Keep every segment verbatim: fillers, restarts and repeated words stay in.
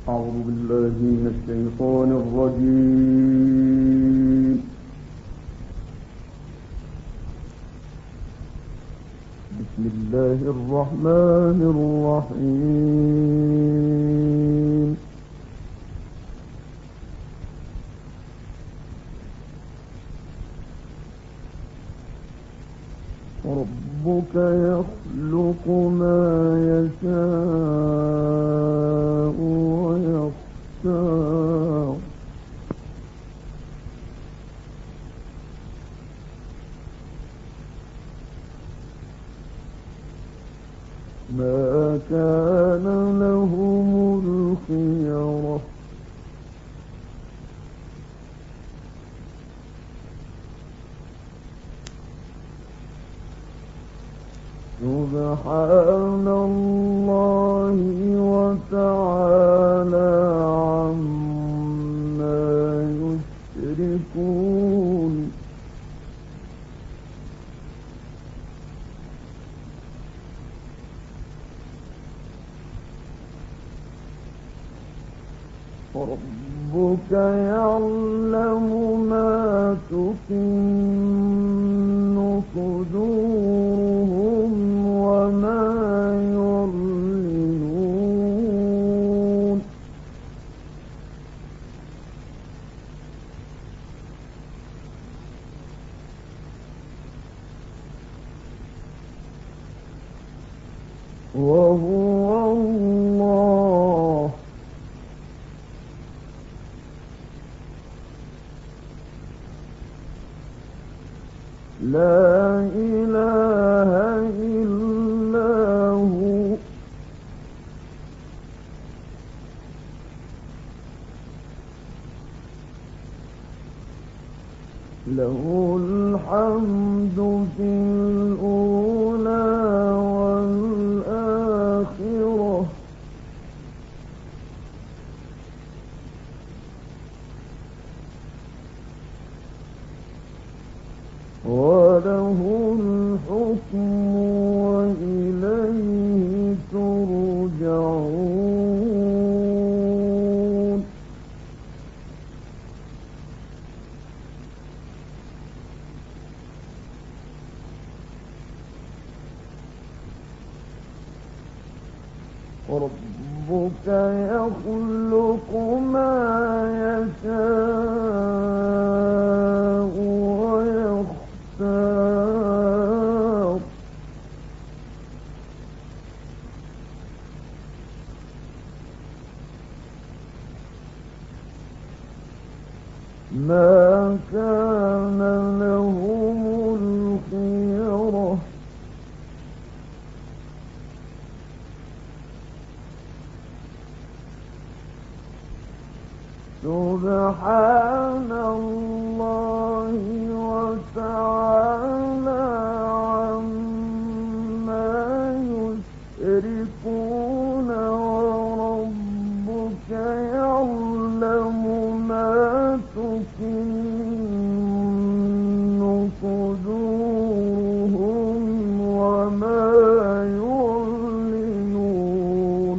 أعوذ بالله من الشيطان الرجيم. بسم الله الرحمن الرحيم. ربك يخلق ما يشاء ويختار ما كان لهم الخيرة سبحان الله وتعالى عما يشركون. ربك يعلم ما تكن صدورهم وما يعلنون. وهو الله لا إله إلا هو له الحمد في الأولى والآخرة وله الحكم وإليه ترجعون. ربك يخلق ما يشاء ويختار ما كان لهم الخيرة سبحان الله وتعالى عما يشركون. وربك يعلم ما تكن صدورهم وما يعلنون.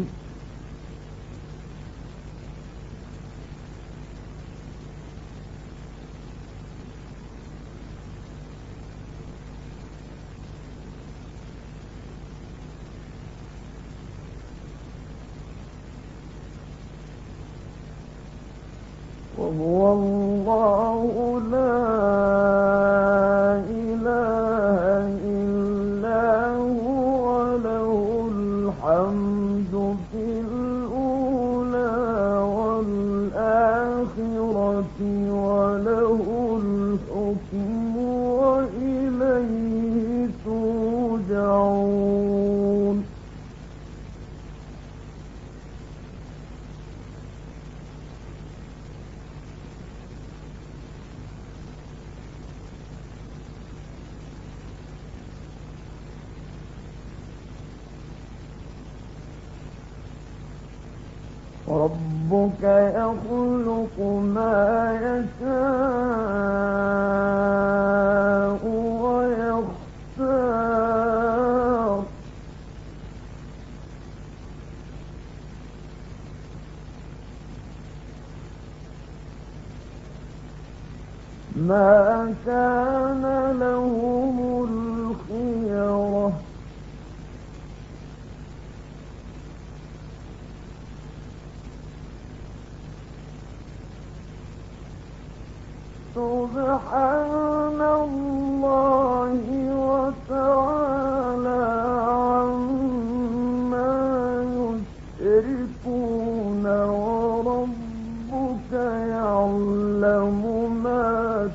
وهو الله لا إله إلا هو له الحمد في الأولى والآخرة وله الحكم وإليه ترجعون. ربك يخلق ما يشاء ويختار ما كان لهم الخيرة. سبحان الله وتعالى عما يشركون، وربك يعلم ما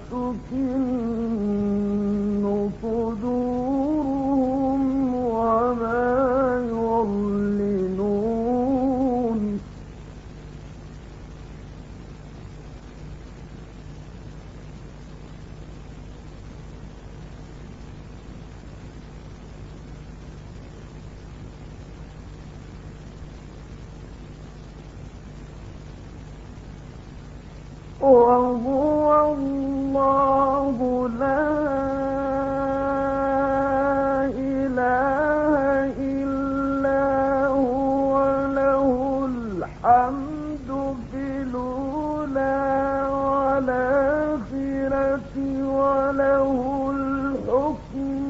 تكن صدورهم وما يعلنون. وهو الله لا إله إلا هو، له الحمد في الأولى والآخرة، وله الحكم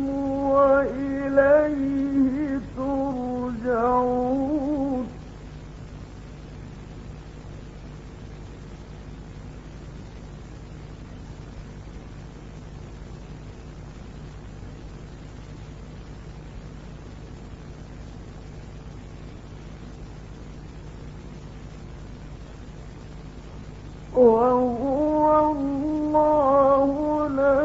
وإليه ترجعون. وهو الله لا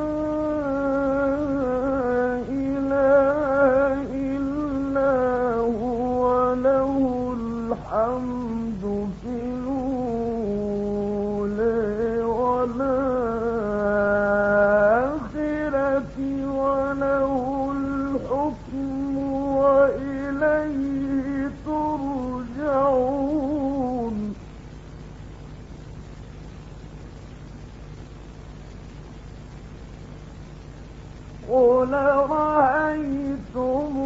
إله إلا هو، له الحمد في الأولى والآخرة، وله الحكم وإليه ترجعون. قل رأيتم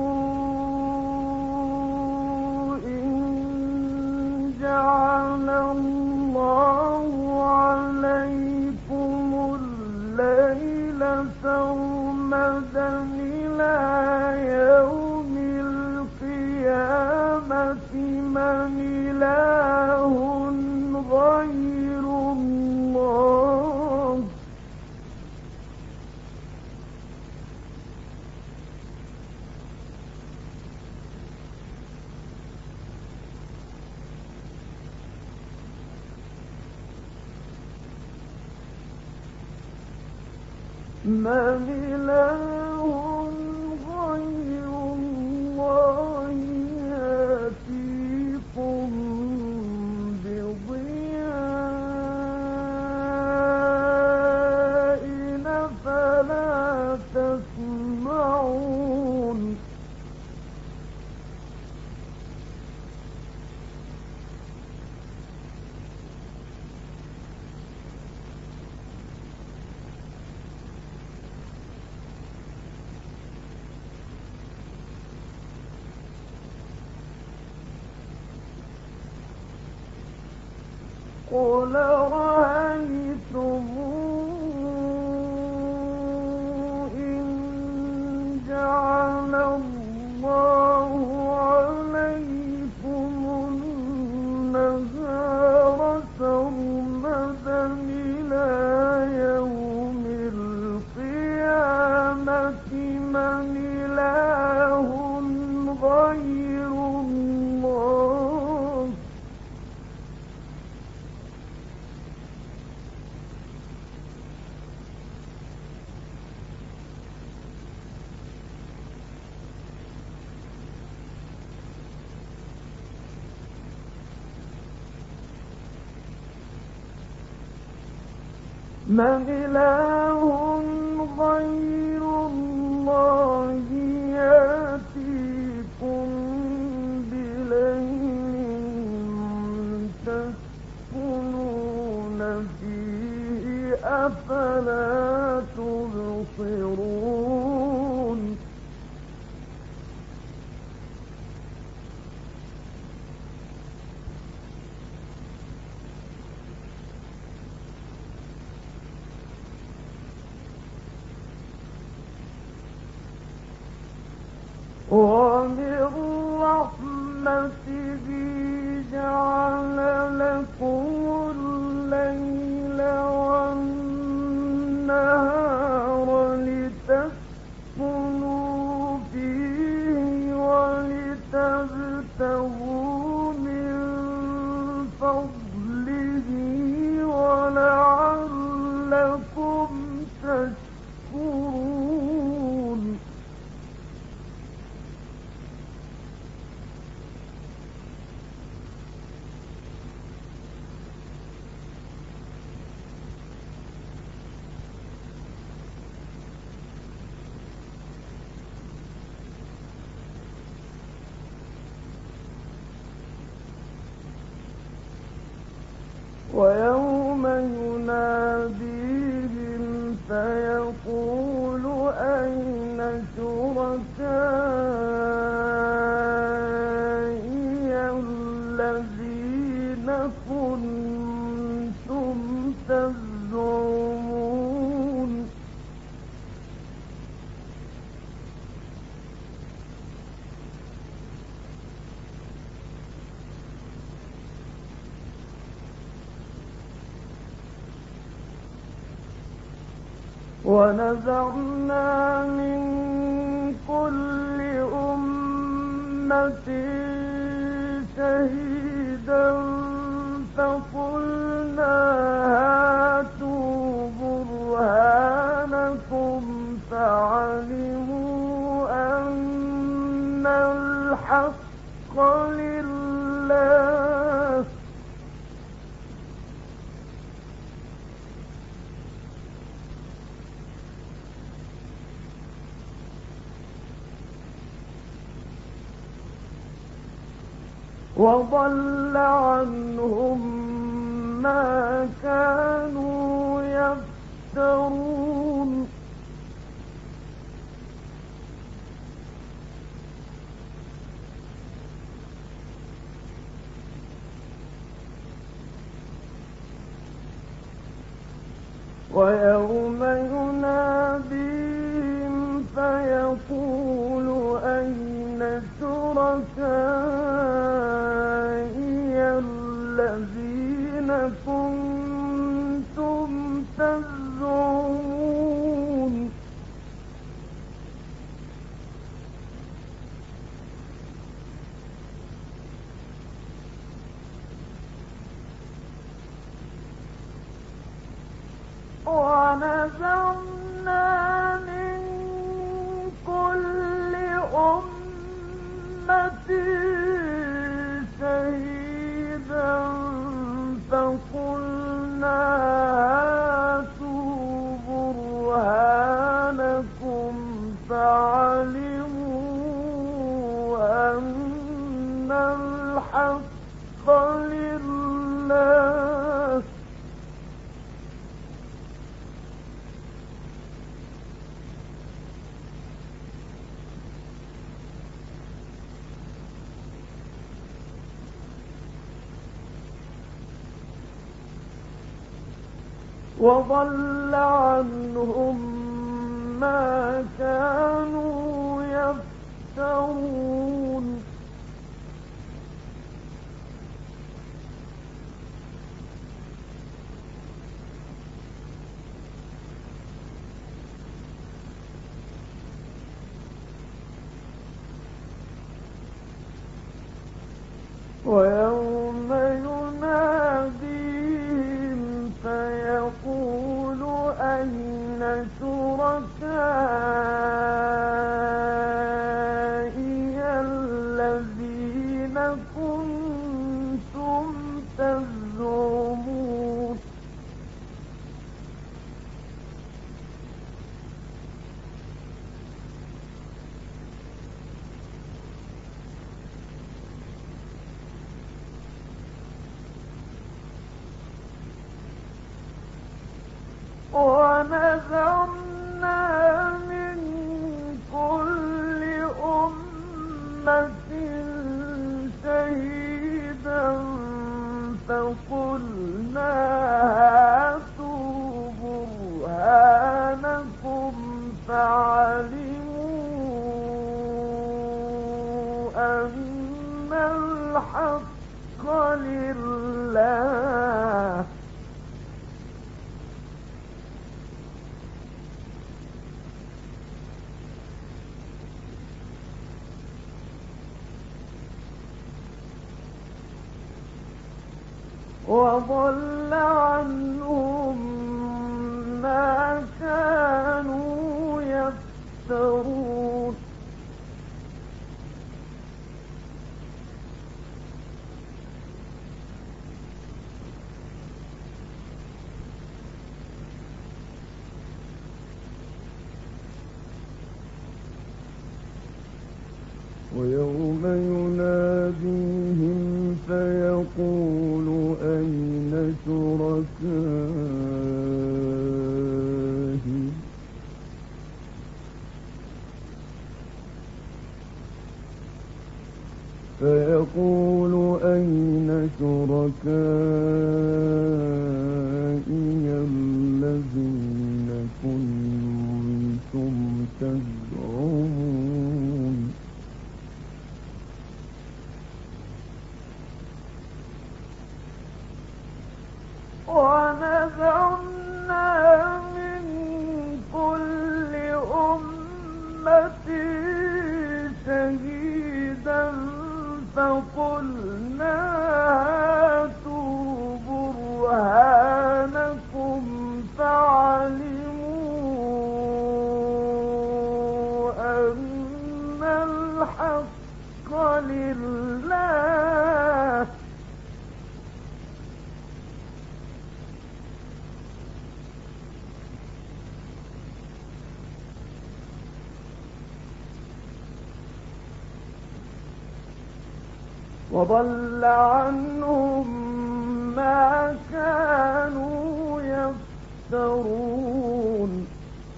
إن جعل الله عليكم الليل سرمدا إلى يوم القيامة من إله غير الله من إله غير الله يأتيكم بضياء فلا تسمعون. قل رأيتم إن جعل الله عليكم النهار سرمدا إلى يوم القيامة من إله غير الله من إله غير الله يأتيكم بليل تسكنون فيه أفلا تبصرون. فضله ولعلكم تشكرون ويوم يناديهم فيقول أين شركائي الذين كنتم تزعمون ونزعنا من كل أمة شهيدا فقلنا هاتوا برهانكم فعلموا أن الحق لله وضل عنهم ما كانوا يفترون ويوم يناديهم فيقول أين شركائي الذين كنتم تزعمون ونزعنا من كل أمة شهيدا فقلنا هاتوا برهانكم فعلموا أن الحق لله وضل عنهم ما كانوا يفترون ويوم يناديهم فيقول أين شركائي الذين كنتم تزعمون ونزعنا من كل أمة شهيدا فقلنا هاتوا برهانكم فعلموا أن الحق لله وضل عنهم ما كانوا يفترون ويوم يناديهم فيقول أين شركائي فيقول أين شركائي الذين كنتم تزعمون ونزعنا من كل أمة شهيدا فقلنا هاتوا برهانكم فعلموا أن الحق لله وضل عنهم ما كانوا يفترون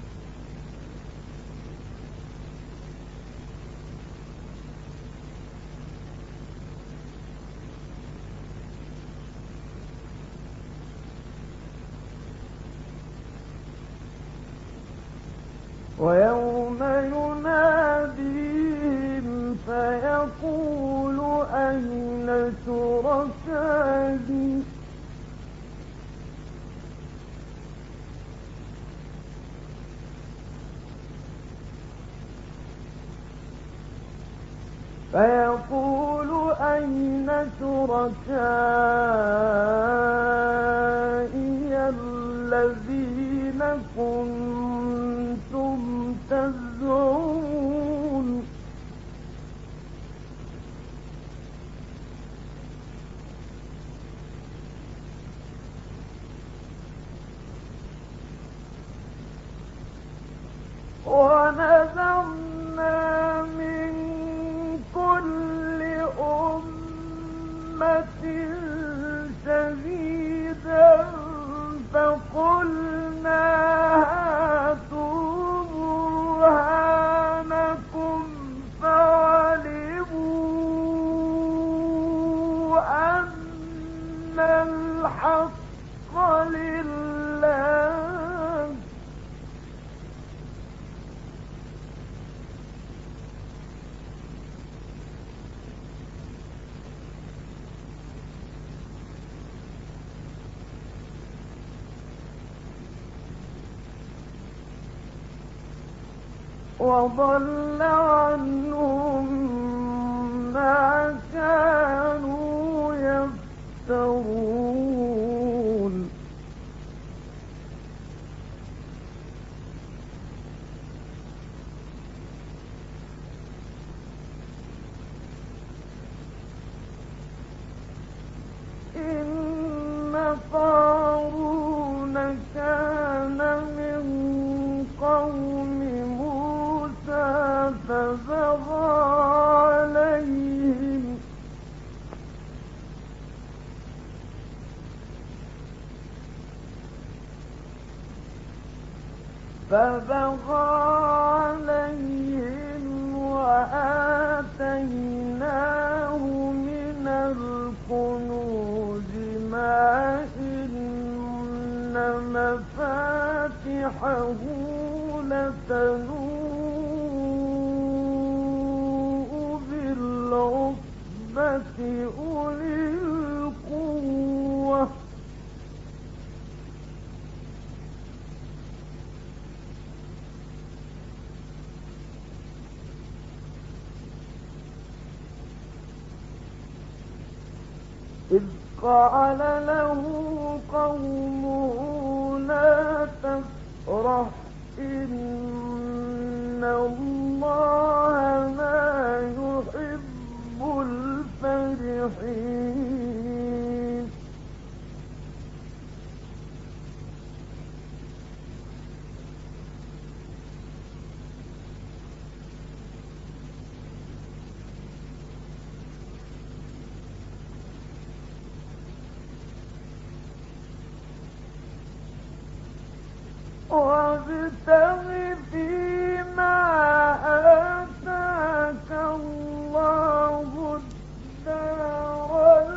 ويوم يناديهم فيقول أين شركائي فيقول أين شركائي الذين كنتم تزعمون ونزعنا من كل أمة شهيدا فقلنا هاتوا برهانكم فعلموا أن الحق لله وضل عنهم ما كانوا يفترون إن قارون كان من قوم فبغى عليهم فبغى عليهم وآتيناه من الكنوز ما إن مفاتحه لتنوء بالعصبة أولي القوة إذ قال له قومه لا تفرح إن الله لا يحب الفرحين وابتغ فيما آتاك الله الدار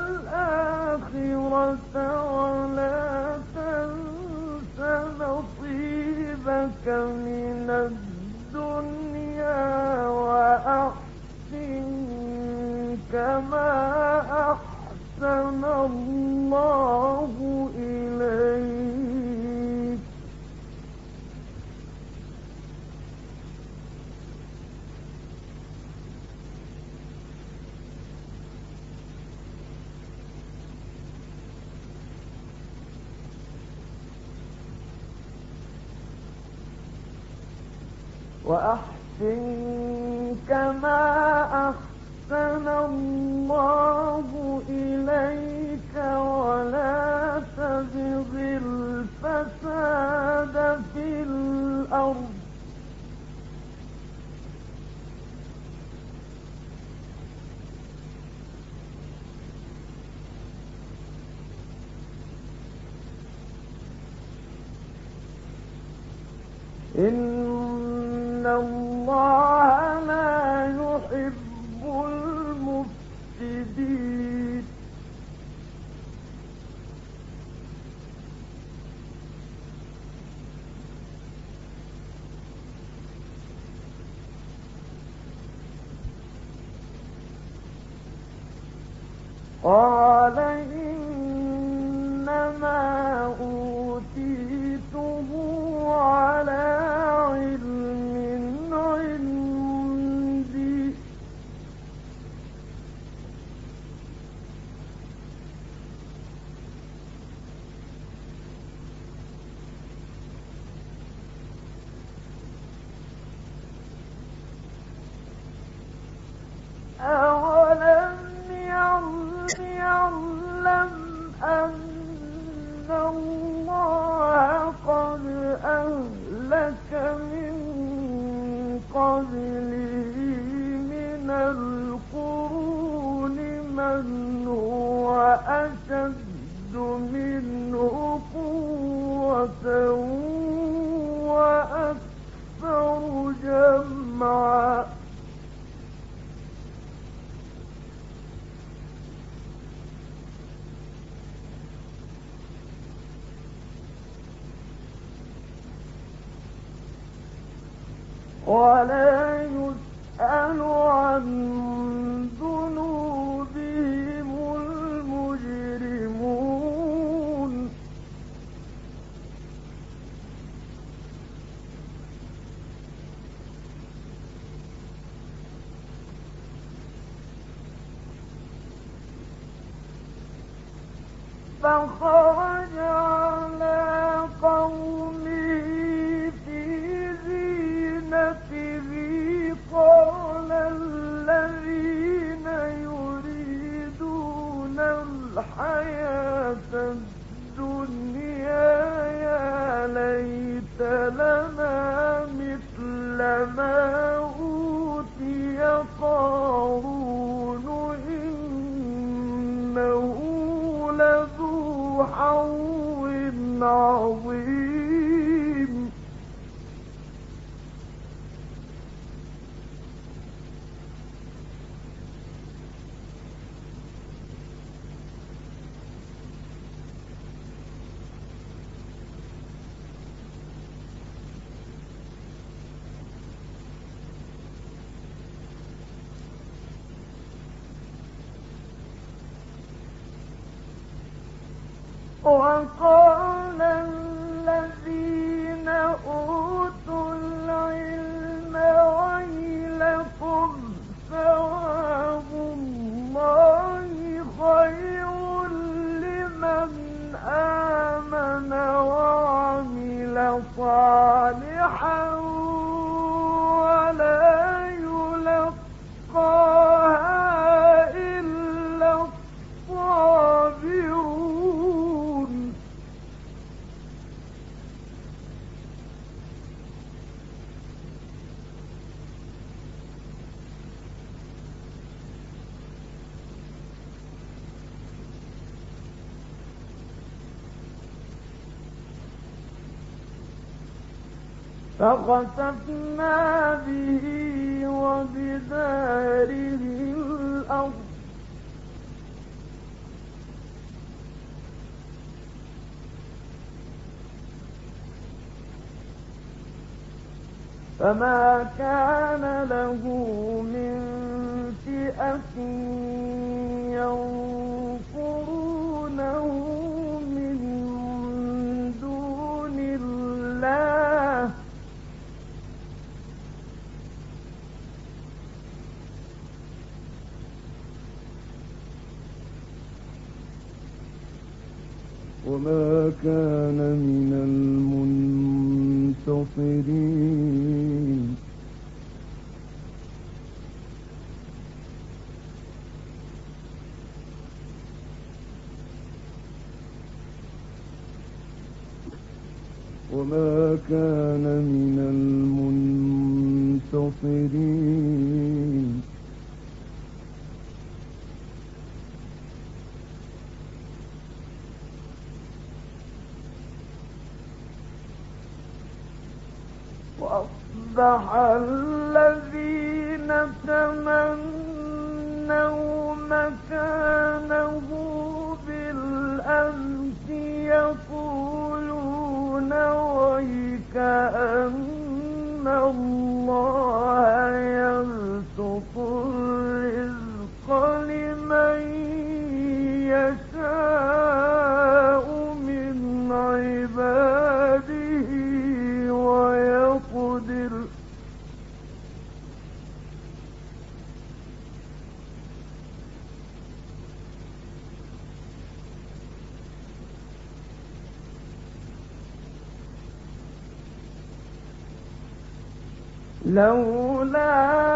الآخرة ولا تنس نصيبك من الدنيا وأحسن كما أحسن الله إليك وأحسن كما أحسن الله إليك ولا تبغ الفساد في الأرض إن الله لا يحب المفسدين قال إنما أوتيته على علم عندي أولم يعلم أن الله قد أهلك من قبله من القرون من هو أشد منه قوة وأكثر جمعا ولا يسأل عن ذنوبهم المجرمون فخرج على قومه في زينته قال الذين يريدون الحياة الدنيا يا ليت لنا مثل ما أوتي قارون إنه لذو حظ عظيم وقال الذين أوتوا العلم ويلكم ثواب الله خير آمن وعمل صالحا ولا يلقاها إلا الصابرون. فخسفنا به وبداره الأرض فما كان له من فئة ينصرونه من دون الله وما كان من المنتصرين. وما كان من المنتصرين. وأصبح الذين تمنوا مكانه بالأمس يقولون ويكأن الله يبسط الرزق لمن يشاء من عباده ويقدر لولا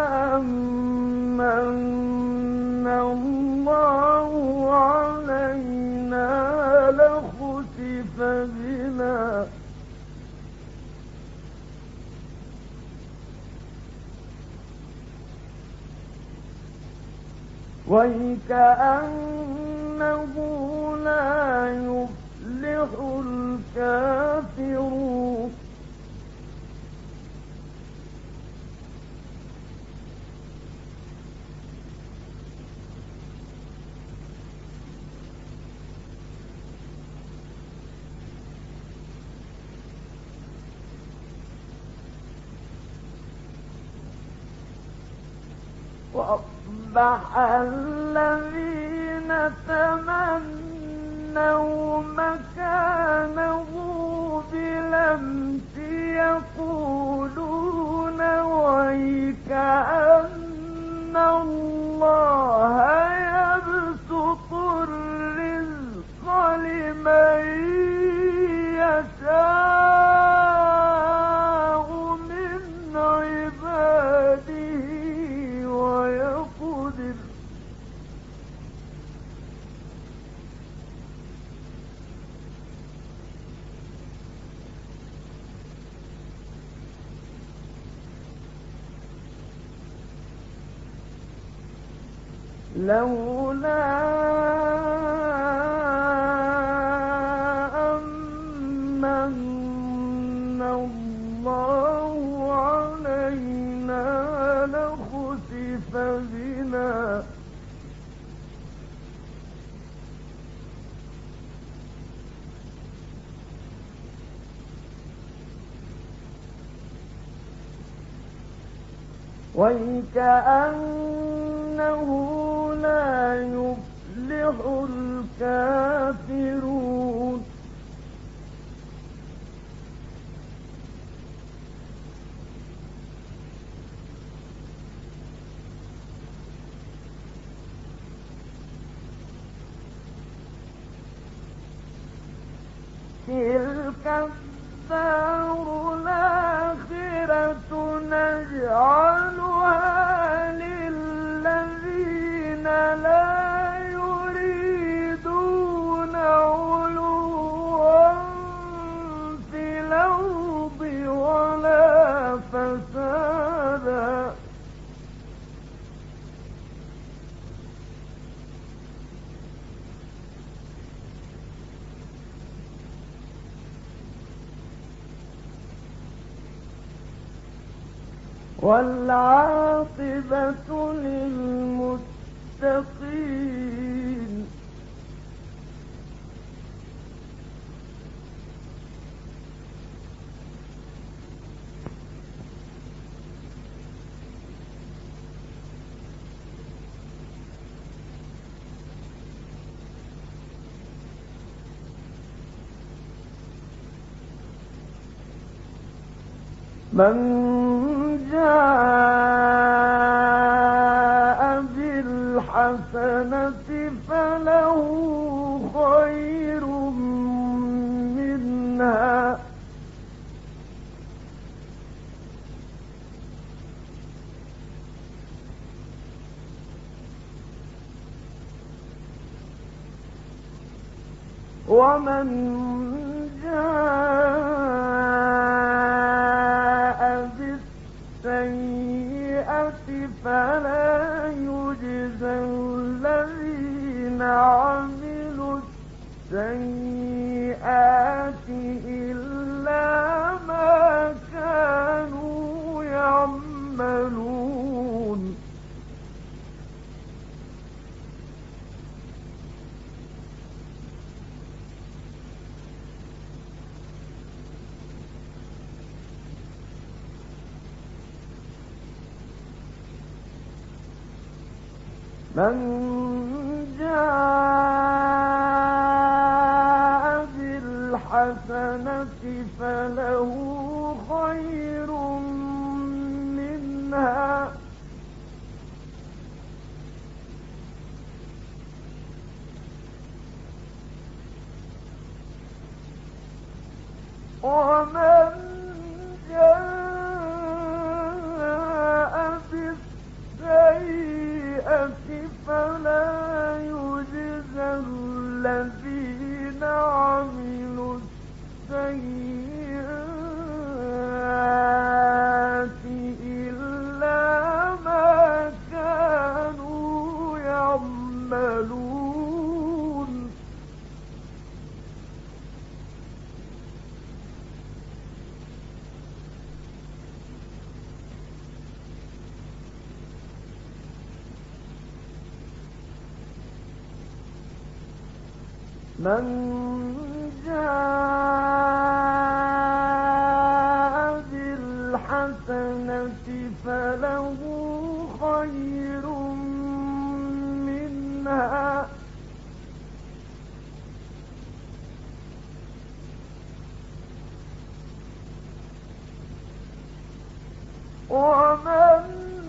أمن الله علينا لخسف بنا ويكأنه لا يفلح الكافرون. وأصبح الذين تمنوا مكانه بالأمس يقولون ويكأن الله يبسط الرزق لمن يشاء من عباده ويقدر لولا أمن الله علينا لخسف بنا ويكأنه لا يفلح الكافرون. تلك الدار الآخرة نجعلها للذين لا يريدون علوا في الأرض ولا فسادا والعاقبة للمتقين. من جاء بالحسنة فله خير منها ومن جاء بالسيئة فلا يجزى الذين عملوا السيئات إلا ما كانوا يعملون. من جاء بالحسنة فله خير منها ومن جاء بالسيئة فلا يجزى الذين عملوا السيئات إلا ما كانوا يعملون. من جاء بالحسنة فله خير منها ومن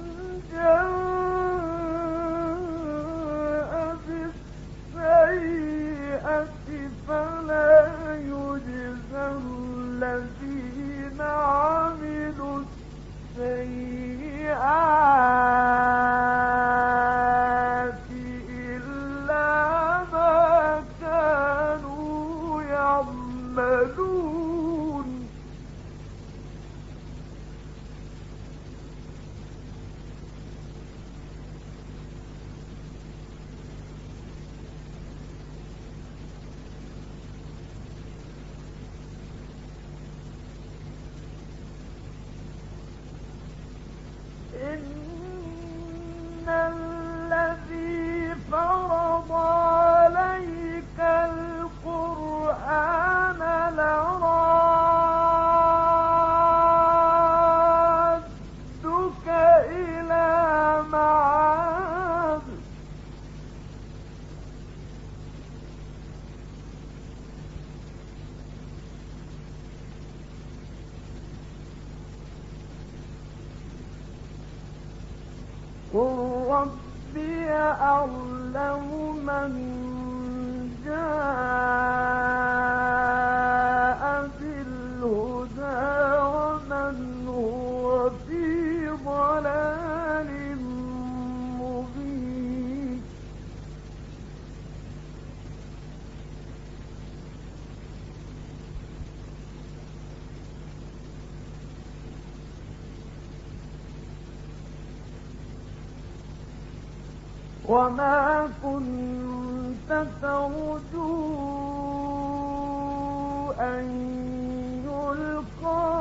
جاء بالسيئة فلا يجزى الذين عملوا السيئات إلا ما كانوا يعملون. إن الذي فرض عليك القرآن لرادك إلى معاد قل ربي أعلم من جاء وما كنت ترجو أن يلقى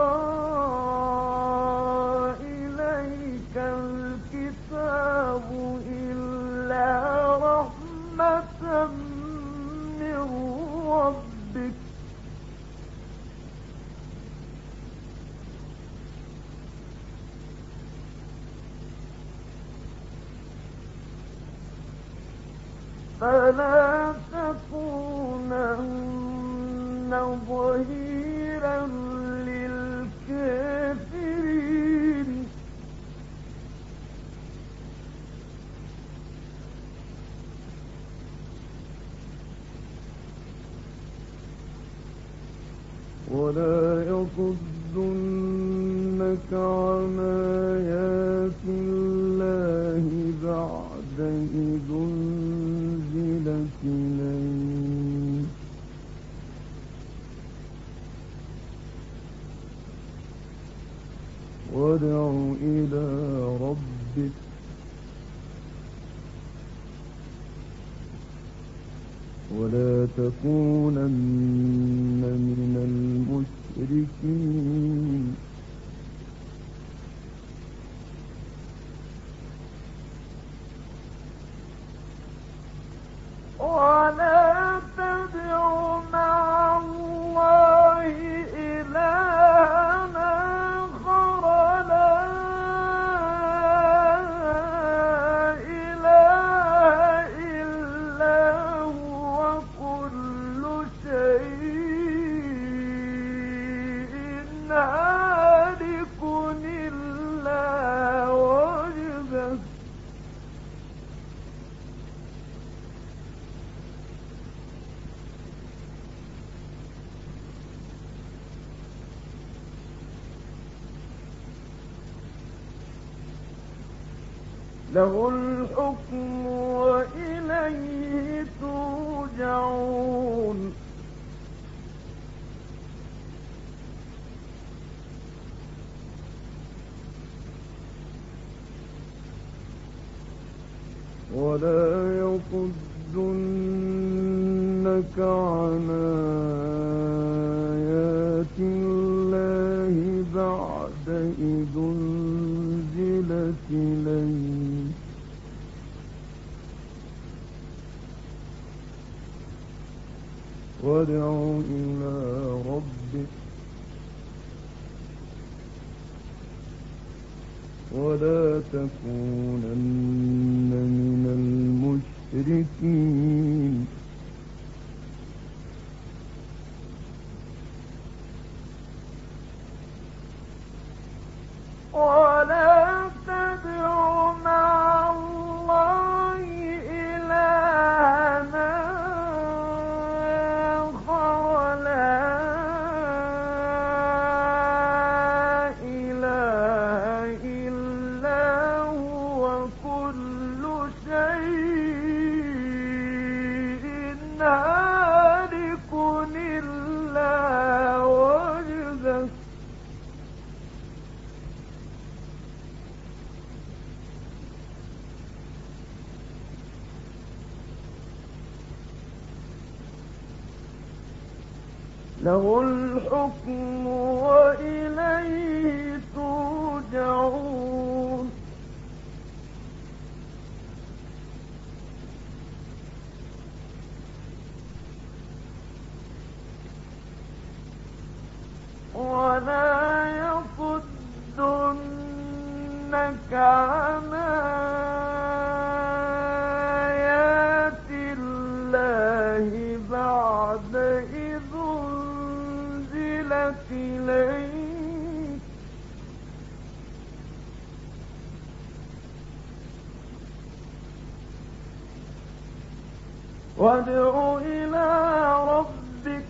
إليك الكتاب إلا رحمة من ربك فلا تكونن ظهيرا للكافرين ولا يصدنك عن آيات الله بعد إذ أنزلت إليك وادع إلى ربك ولا تكونن من المشركين ولا تدع مع الله إلهًا آخر لا إله إلا هو كل شيء هالك إلا وجهه له الحكم وإليه ترجعون ولا يصدنك عن آيات الله بعد إذ أنزلت إليك وادع إلى ربك ولا تكونن من المشركين ولا تدع مع الله إلهًا آخر لا إله إلا هو كل شيء هالك إلا وجهه له الحكم وإليه ترجعون ولا يصدنك عن آيات الله بعد إذ أنزلت إليك وادع إلى ربك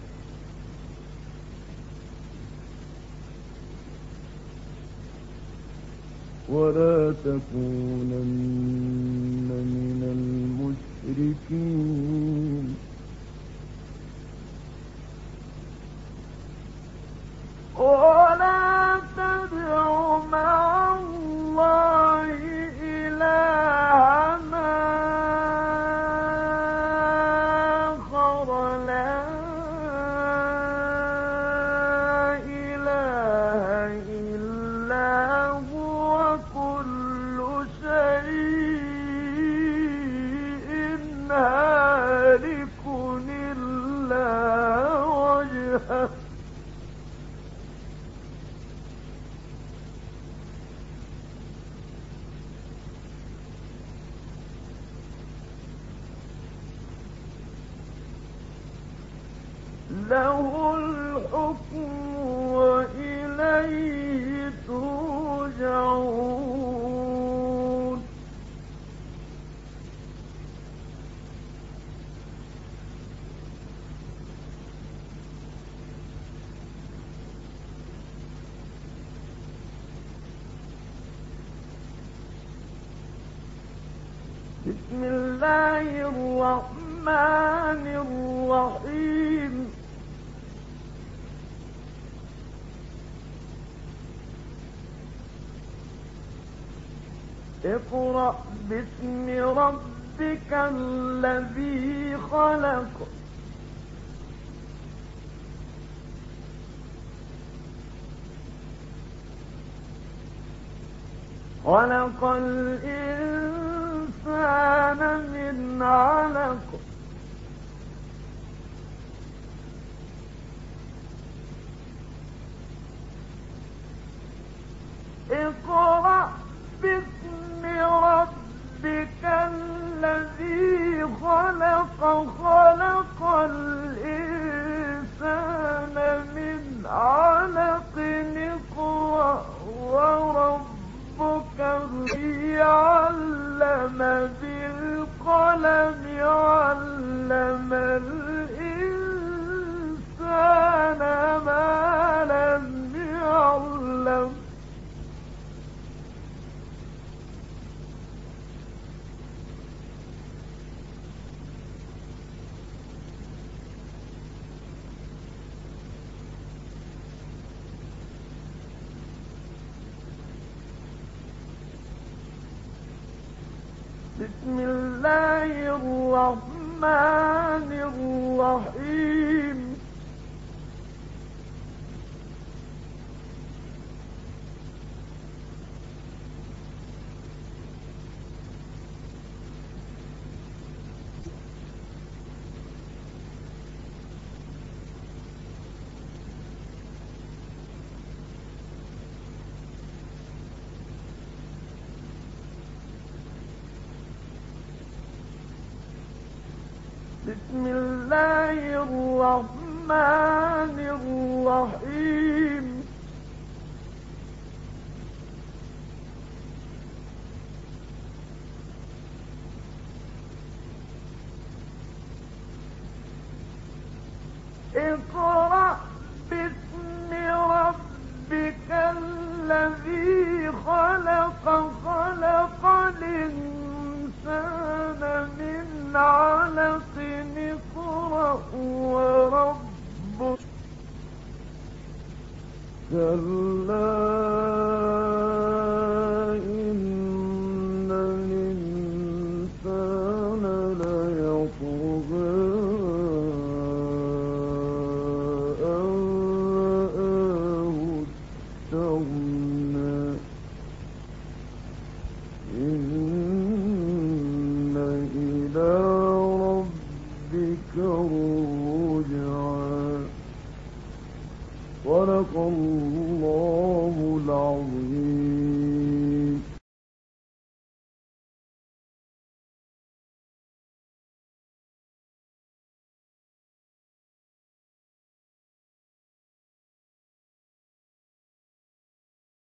ولا تكونن من المشركين ولا تدع مع الله إلهًا عليها له الحكم وإليه ترجعون بسم الله الرحمن الرحيم اقرأ باسم ربك الذي خلق خلق الإنسان من علق اقرأ باسم ربك الذي خلق خلق الإنسان من علق اقرأ وربك علم بالقلم علم الإنسان ما لم يعلم بسم الله الرحمن الرحيم بسم الله الرحمن الرحيم اقرأ باسم ربك الذي خلق خلق الإنسان من علق اقرأ وربك كلا إن الإنسان ليطغى أن رآه استغنى إن إلى ربك الرجعى صدق الله العظيم.